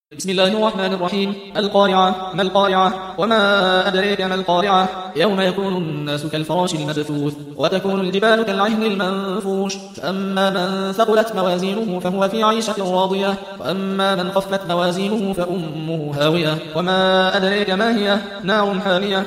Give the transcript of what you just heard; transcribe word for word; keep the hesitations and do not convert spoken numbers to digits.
بسم الله الرحمن الرحيم. القارعة. ما القارعة؟ وما أدريك ما القارعة؟ يوم يكون الناس كالفراش المبثوث وتكون الجبال كالعهن المنفوش. فأما من ثقلت موازينه فهو في عيشة راضية، وأما من خفت موازينه فأمه هاوية. وما أدريك ما هي؟ نار حامية.